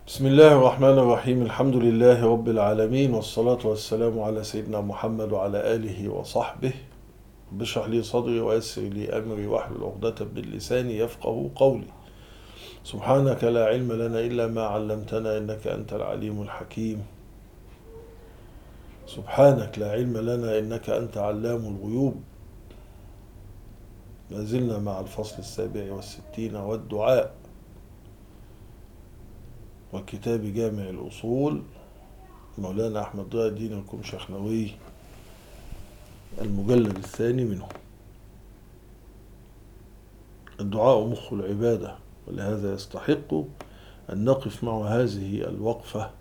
بسم الله الرحمن الرحيم. الحمد لله رب العالمين، والصلاة والسلام على سيدنا محمد وعلى آله وصحبه. رب اشرح لي صدري ويسر لي أمري واحلل عقدة من لساني يفقه قولي. سبحانك لا علم لنا إلا ما علمتنا إنك أنت العليم الحكيم. سبحانك لا علم لنا إنك أنت علام الغيوب. ما زلنا مع الفصل 67 والدعاء، وكتاب جامع الأصول مولانا أحمد ضياء الدين الكمشخنوي، المجلد الثاني منه. الدعاء مخ العبادة، ولهذا يستحق أن نقف مع هذه الوقفة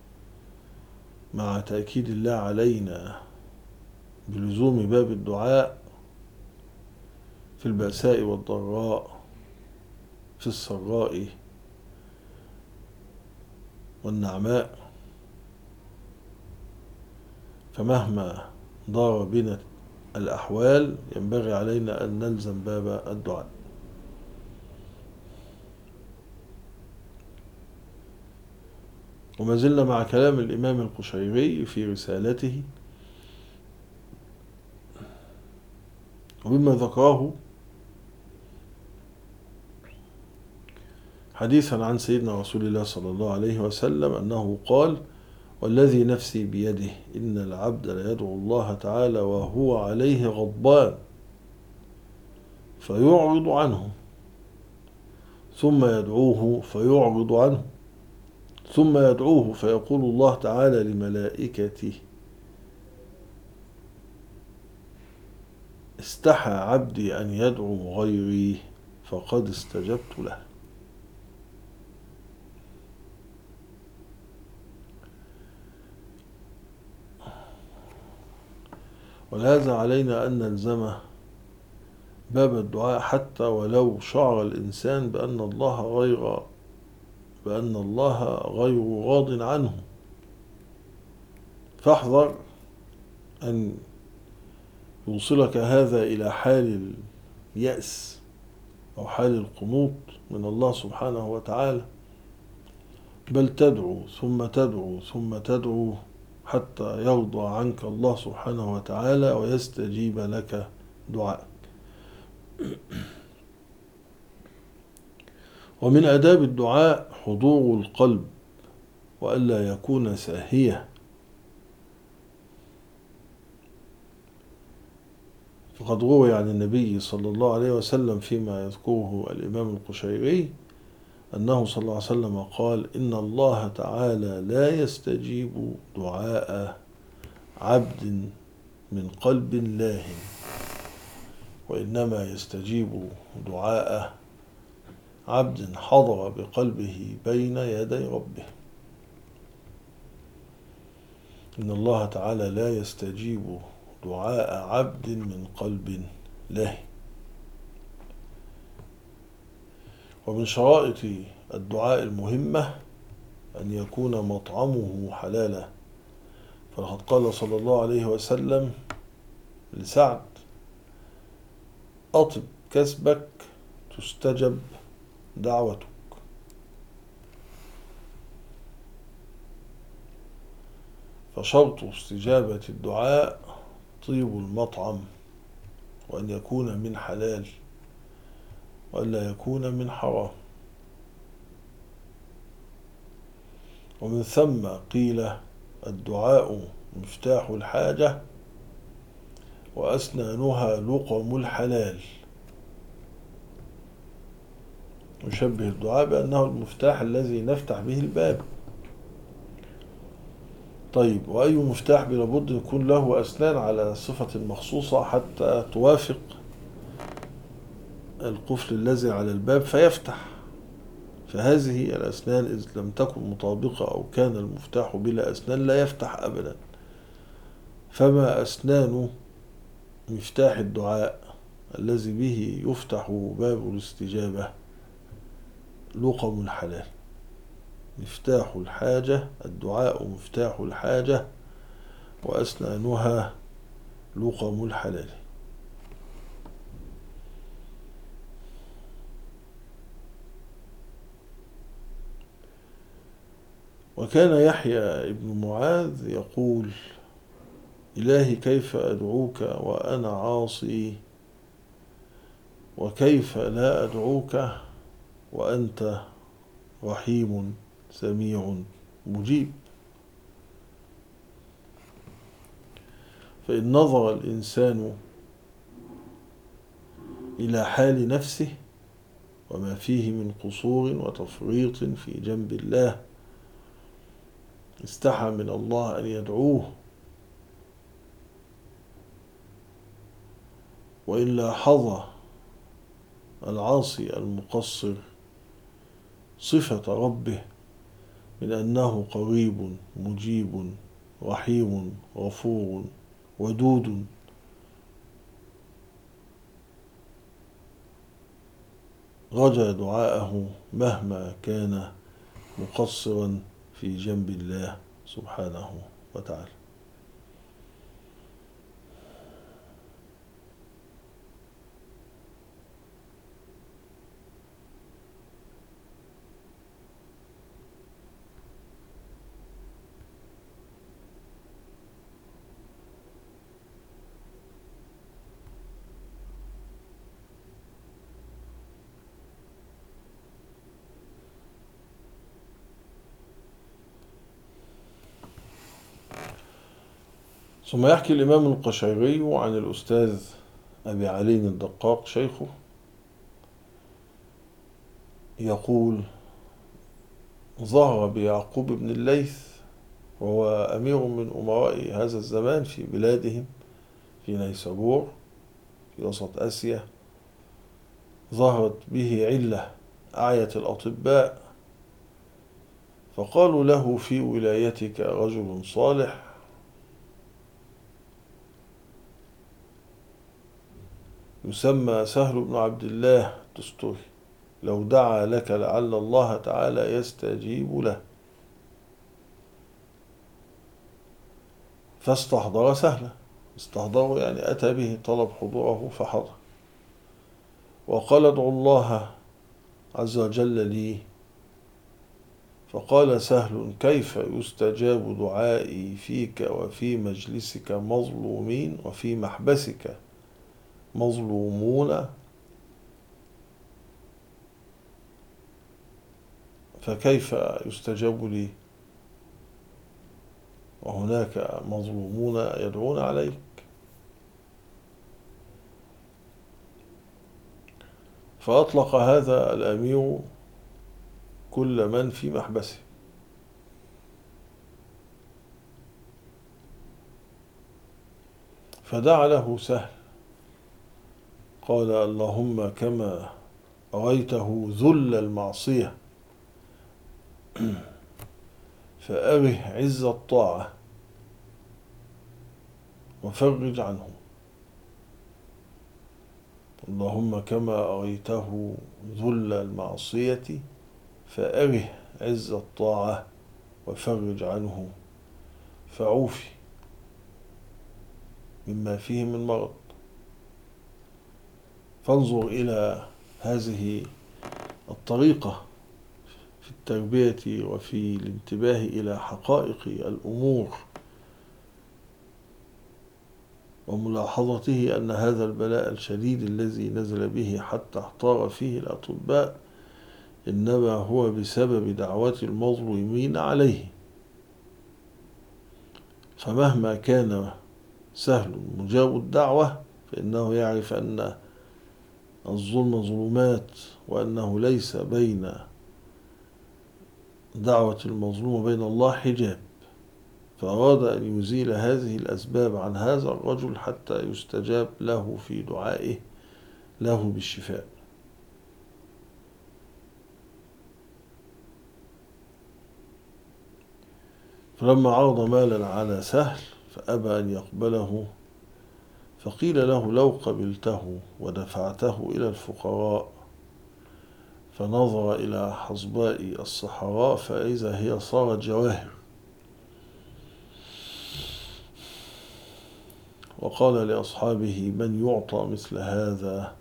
مع تأكيد الله علينا بلزوم باب الدعاء في البأساء والضراء، في السراء والنعماء. فمهما ضار بنا الأحوال ينبغي علينا أن نلزم باب الدعاء. وما زلنا مع كلام الإمام القشيري في رسالته، وبما ذكره حديثا عن سيدنا رسول الله صلى الله عليه وسلم أنه قال: والذي نفسي بيده إن العبد ليدعو الله تعالى وهو عليه غضبان فيعرض عنه، ثم يدعوه فيعرض عنه، ثم يدعوه فيقول الله تعالى لملائكته: استحى عبدي أن يدعو غيري فقد استجبت له. ولهذا علينا أن نلزم باب الدعاء حتى ولو شعر الإنسان بأن الله غير راض عنه. فاحذر أن يوصلك هذا إلى حال اليأس أو حال القنوط من الله سبحانه وتعالى، بل تدعو ثم تدعو ثم تدعو حتى يرضى عنك الله سبحانه وتعالى ويستجيب لك دعاءك. ومن آداب الدعاء حضور القلب وألا يكون ساهية. فقد روي عن النبي صلى الله عليه وسلم فيما يذكره الإمام القشيري أنه صلى الله عليه وسلم قال: إن الله تعالى لا يستجيب دعاء عبد من قلب لاه، وإنما يستجيب دعاء عبد حضر بقلبه بين يدي ربه. إن الله تعالى لا يستجيب دعاء عبد من قلب له. ومن شرائط الدعاء المهمة أن يكون مطعمه حلالا، فلقد قال صلى الله عليه وسلم لسعد: أطب كسبك تستجب دعوتك. فشرط استجابة الدعاء طيب المطعم، وأن يكون من حلال وألا يكون من حرام. ومن ثم قيل: الدعاء مفتاح الحاجة وأسنانها لقم الحلال. يشبه الدعاء بأنه المفتاح الذي نفتح به الباب. طيب، وأي مفتاح لابد يكون له أسنان على صفة مخصوصة حتى توافق القفل الذي على الباب فيفتح. فهذه الأسنان إذ لم تكن مطابقة أو كان المفتاح بلا أسنان لا يفتح أبدا. فما أسنان مفتاح الدعاء الذي به يفتح باب الاستجابة؟ لقم الحلال. مفتاح الحاجة، الدعاء مفتاح الحاجة وأسنانها لقم الحلال. وكان يحيى ابن معاذ يقول: إلهي كيف أدعوك وأنا عاصي، وكيف لا أدعوك وأنت رحيم سميع مجيب. فإن نظر الإنسان إلى حال نفسه وما فيه من قصور وتفريط في جنب الله استحى من الله أن يدعوه، وإن لاحظ العاصي المقصر صفة ربه من أنه قريب مجيب رحيم غفور ودود، رجا دعاءه مهما كان مقصرا في جنب الله سبحانه وتعالى. ثم يحكي الإمام القشيري عن الأستاذ أبي علي الدقاق شيخه يقول: ظهر بيعقوب بن الليث، وهو أمير من أمراء هذا الزمان في بلادهم في نيسابور في وسط آسيا، ظهرت به علة أعيت الأطباء، فقالوا له: في ولايتك رجل صالح يسمى سهل بن عبد الله التستري، لو دعا لك لعل الله تعالى يستجيب له. فاستحضر سهلا، استحضره يعني أتى به، طلب حضوره فحضر، وقال: ادعو الله عز وجل لي. فقال سهل: كيف يستجاب دعائي فيك وفي مجلسك مظلومين وفي محبسك مظلومون؟ فكيف يستجاب لي وهناك مظلومون يدعون عليك؟ فأطلق هذا الأمير كل من في محبسه، فدعا له سهل، قال: اللهم كما أريته ذل المعصية فأره عز الطاعة وفرج عنه. اللهم كما أريته ذل المعصية فأره عز الطاعة وفرج عنه، فعوفي مما فيه من مرض. فانظر إلى هذه الطريقة في التربية وفي الانتباه إلى حقائق الأمور، وملاحظته أن هذا البلاء الشديد الذي نزل به حتى احتار فيه الأطباء إنما هو بسبب دعوة المظلومين عليه. فمهما كان سهل مجاب الدعوة فإنه يعرف أن الظلم ظلمات، وأنه ليس بين دعوة المظلوم وبين الله حجاب، فأراد أن يزيل هذه الأسباب عن هذا الرجل حتى يستجاب له في دعائه له بالشفاء. فلما عرض مالا على سهل فأبى أن يقبله، فقيل له: لو قبلته ودفعته إلى الفقراء. فنظر إلى حصباء الصحراء فإذا هي صارت جواهر، وقال لأصحابه: من يعطى مثل هذا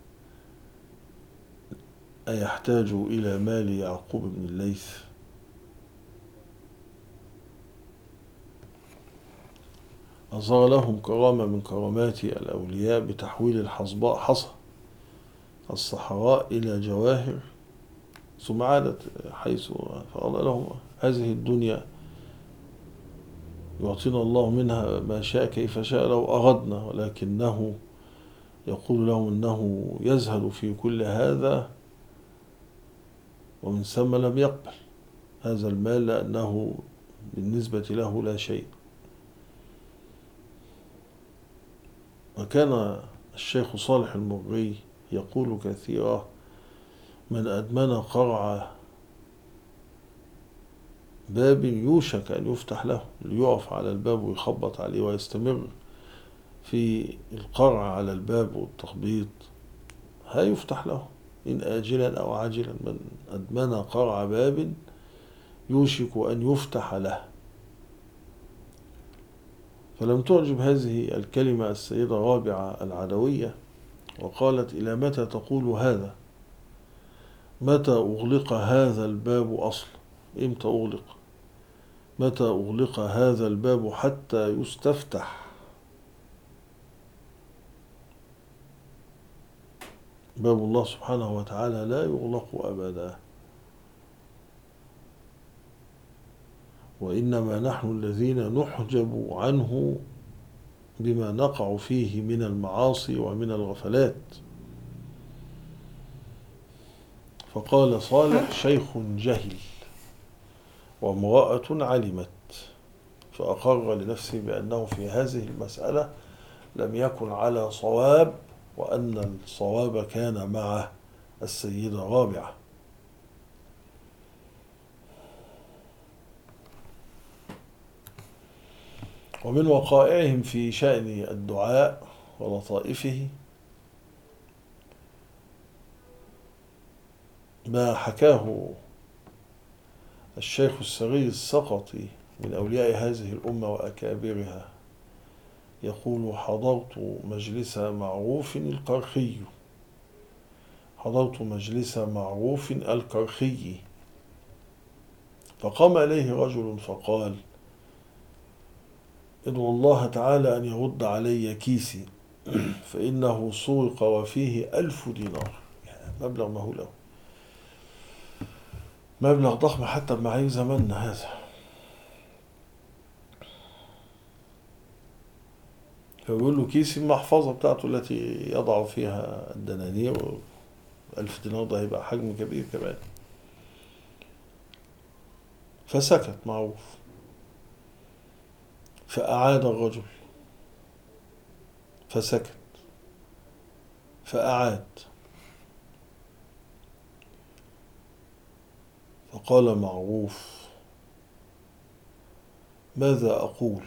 أيحتاج إلى مال يعقوب بن الليث؟ أظهر لهم كرامة من كرامات الأولياء بتحويل الحصباء حصى الصحراء إلى جواهر، ثم عادت حيث فقال لهم هذه الدنيا يعطينا الله منها ما شاء كيف شاء لو أردنا، ولكنه يقول لهم أنه يزهد في كل هذا، ومن ثم لم يقبل هذا المال لأنه بالنسبة له لا شيء. وكان الشيخ صالح المغري يقول كثيرا: من أدمن قرع باب يوشك أن يفتح له، ليقف على الباب ويخبط عليه ويستمر في القرع على الباب والتخبيط، هيفتح له إن آجلا أو عاجلا. من أدمن قرع باب يوشك أن يفتح له. فلم تعجب هذه الكلمة السيدة رابعة العدوية، وقالت: إلى متى تقول هذا؟ متى أغلق هذا الباب أصلا؟ إمتى أغلق؟ متى أغلق هذا الباب حتى يستفتح؟ باب الله سبحانه وتعالى لا يغلق أبدا، وإنما نحن الذين نحجب عنه بما نقع فيه من المعاصي ومن الغفلات. فقال صالح: شيخ جهل وامرأة علمت، فأقر لنفسه بأنه في هذه المسألة لم يكن على صواب، وأن الصواب كان مع السيدة رابعة. ومن وقائعهم في شأن الدعاء ولطائفه ما حكاه الشيخ السري السقطي من أولياء هذه الأمة وأكابرها، يقول: حضرت مجلس معروف القرخي، حضرت مجلس معروف القرخي، فقام إليه رجل فقال: ادعو الله تعالى أن يرد علي كيسي، فإنه سرق وفيه 1000 دينار. مبلغ مهول أوي، مبلغ ضخم حتى بمعايير زماننا هذا. فيقول له: كيسي المحفظة بتاعته التي يضع فيها الدنانير، 1000 دينار ده هيبقى حجم كبير كمان. فسكت معروف، فأعاد الرجل، فسكت، فأعاد، فقال معروف: ماذا أقول؟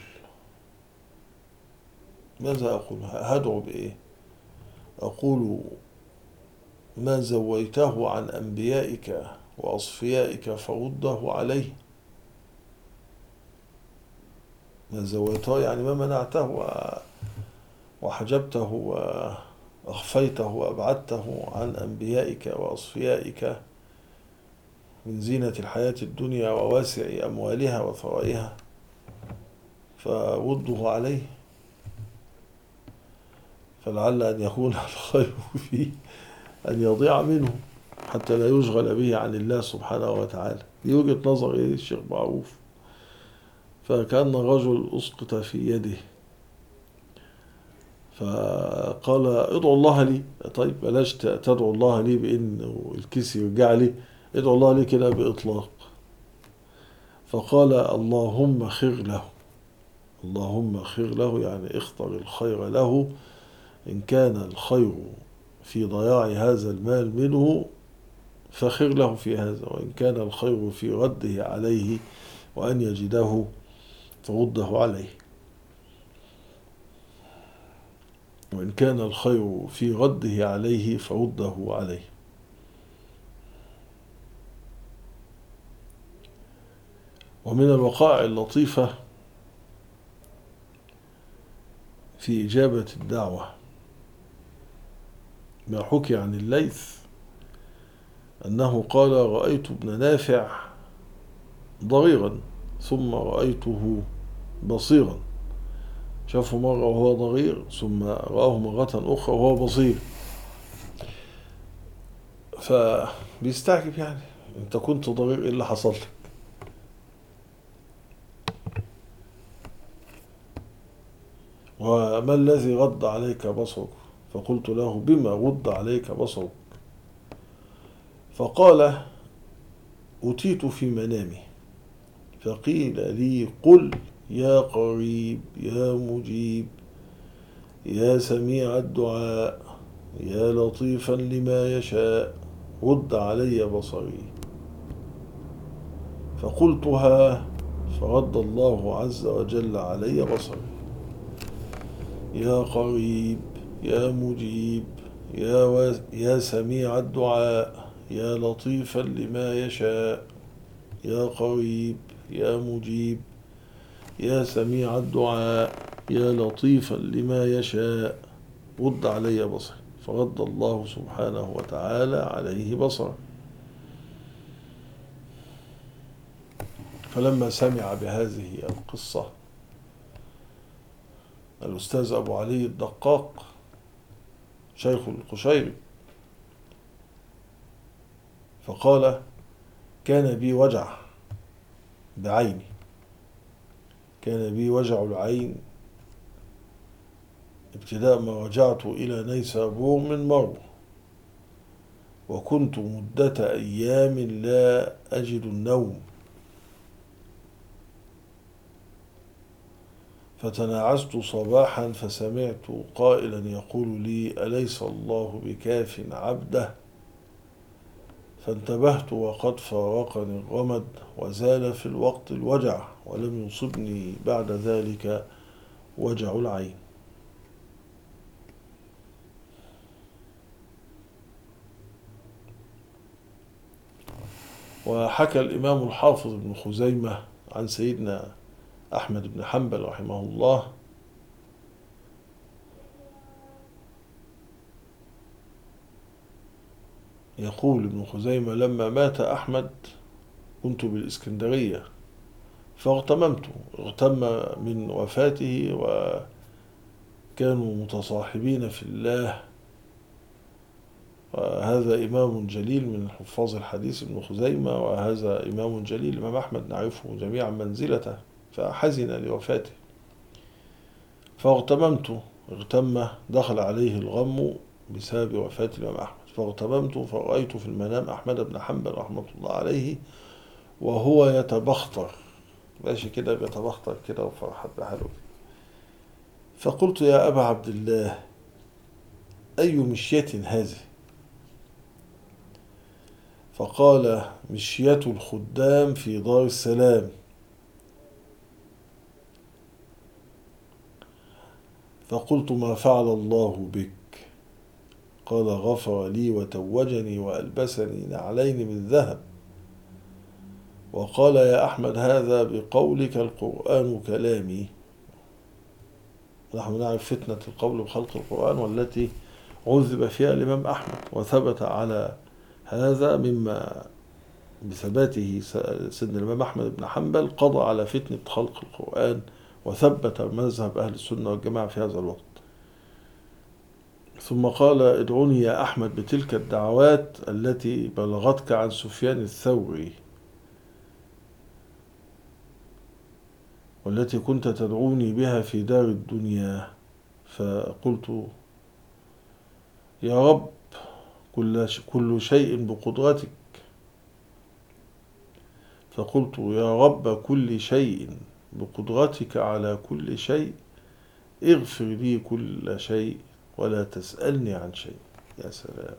ماذا أقول؟ هدعو بإيه؟ أقول: ما زويته عن أنبيائك وأصفيائك فرده عليه. ما زويته يعني ما منعته وحجبته وأخفيته وأبعدته عن أنبيائك وأصفيائك من زينة الحياة الدنيا وواسع أموالها وثرائها، فرده عليه، فلعل أن يكون الخير فيه أن يضيع منه حتى لا يشغل به عن الله سبحانه وتعالى. دي وجهة نظر الشيخ معروف. فكأن الرجل أسقط في يده، فقال: ادعو الله لي. طيب بلاش تدعو الله لي بأن الكيس يرجع لي، ادعو الله لي كده بإطلاق. فقال: اللهم خير له، اللهم خير له، يعني اختر الخير له، إن كان الخير في ضياع هذا المال منه فخير له في هذا، وإن كان الخير في رده عليه وأن يجده فرده عليه، وإن كان الخير في رده عليه فرده عليه. ومن الوقائع اللطيفة في إجابة الدعوة ما حكي عن الليث أنه قال: رأيت ابن نافع ضريرا ثم رأيته بصيرا، شافه مرة وهو ضرير ثم رآه مرة أخرى وهو بصير، فبيستعجب يعني أنت كنت ضرير إيه اللي حصل لك؟ وما الذي رد عليك بصرك؟ فقلت له بما رد عليك بصرك؟ فقال أتيت في منامي فقيل لي قل يا قريب يا مجيب يا سميع الدعاء يا لطيفا لما يشاء رد علي بصري. فقلتها فرد الله عز وجل علي بصري. يا قريب يا مجيب يا سميع الدعاء يا لطيفا لما يشاء يا قريب يا مجيب يا سميع الدعاء يا لطيفا لما يشاء رد علي بصري. فرد الله سبحانه وتعالى عليه بصره. فلما سمع بهذه القصة الأستاذ أبو علي الدقاق شيخ القشيري فقال كان بي وجع بعيني، كان بي وجع العين ابتداء ما رجعت إلى نيسابور من مرو، وكنت مدة أيام لا أجد النوم، فتناعست صباحا فسمعت قائلا يقول لي أليس الله بكاف عبده؟ فانتبهت وقد فارقني الرمد وزال في الوقت الوجع ولم يصبني بعد ذلك وجع العين. وحكى الإمام الحافظ ابن خزيمة عن سيدنا أحمد بن حنبل رحمه الله يقول ابن خزيمة لما مات أحمد كنت بالإسكندرية فاغتممت، اغتم من وفاته وكانوا متصاحبين في الله، وهذا إمام جليل من حفاظ الحديث ابن خزيمة، وهذا إمام جليل الإمام أحمد نعرفه جميعا منزلته، فحزن لوفاته فاغتممت، اغتم دخل عليه الغم بسبب وفاة الإمام أحمد، فاغتممت فرأيت في المنام أحمد بن حنبل رحمة الله عليه وهو يتبختر ماشي كده بيتبختر كده وفرحت بحاله، فقلت يا أبا عبد الله أي مشية هذه؟ فقال مشية الخدام في دار السلام. فقلت ما فعل الله بك؟ قال غفر لي وتوجني وألبسني نعلين من ذهب، وقال يا أحمد هذا بقولك القرآن كلامي. نحن نعرف فتنة القول بخلق القرآن والتي عذب فيها الإمام أحمد، وثبت على هذا مما بثباته سيدنا الإمام أحمد بن حنبل قضى على فتنة خلق القرآن وثبت مذهب أهل السنة والجماعة في هذا الوقت. ثم قال ادعوني يا أحمد بتلك الدعوات التي بلغتك عن سفيان الثوري والتي كنت تدعوني بها في دار الدنيا. فقلت يا رب كل شيء بقدرتك. فقلت يا رب كل شيء بقدرتك على كل شيء اغفر لي كل شيء ولا تسألني عن شيء. يا سلام،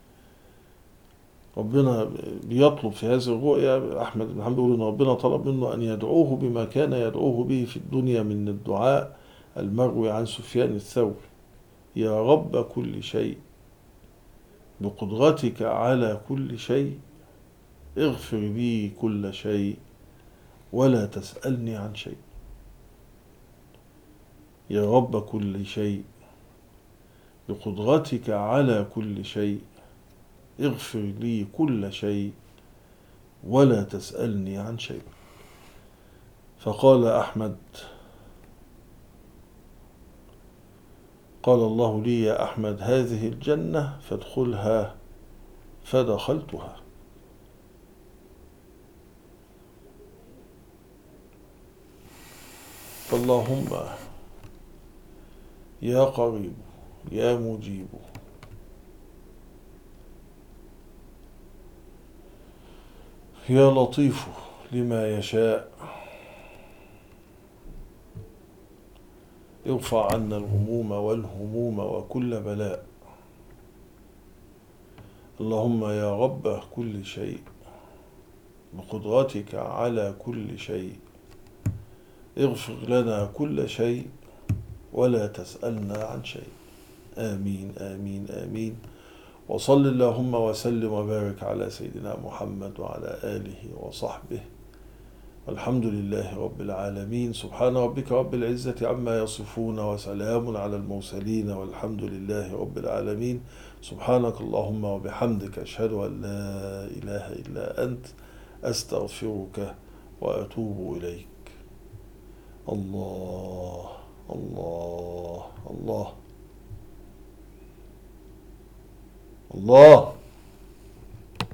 ربنا بيطلب في هذه الرؤيا، أحمد بن حنبل يقول إن ربنا طلب منه أن يدعوه بما كان يدعوه به في الدنيا من الدعاء المروي عن سفيان الثوري، يا رب كل شيء بقدرتك على كل شيء اغفر لي كل شيء ولا تسألني عن شيء. يا رب كل شيء بقدرتك على كل شيء اغفر لي كل شيء ولا تسألني عن شيء. فقال أحمد قال الله لي يا أحمد هذه الجنة فادخلها، فدخلتها. فاللهم يا قريب يا مجيب يا لطيف لما يشاء ارفع عنا الغموم والهموم وكل بلاء. اللهم يا رب كل شيء بقدرتك على كل شيء اغفر لنا كل شيء ولا تسألنا عن شيء. آمين آمين آمين. وصل اللهم وسلم وبارك على سيدنا محمد وعلى آله وصحبه، والحمد لله رب العالمين. سبحان ربك رب العزة عما يصفون وسلام على المرسلين والحمد لله رب العالمين. سبحانك اللهم وبحمدك أشهد أن لا إله إلا أنت أستغفرك وأتوب إليك. الله الله الله الله.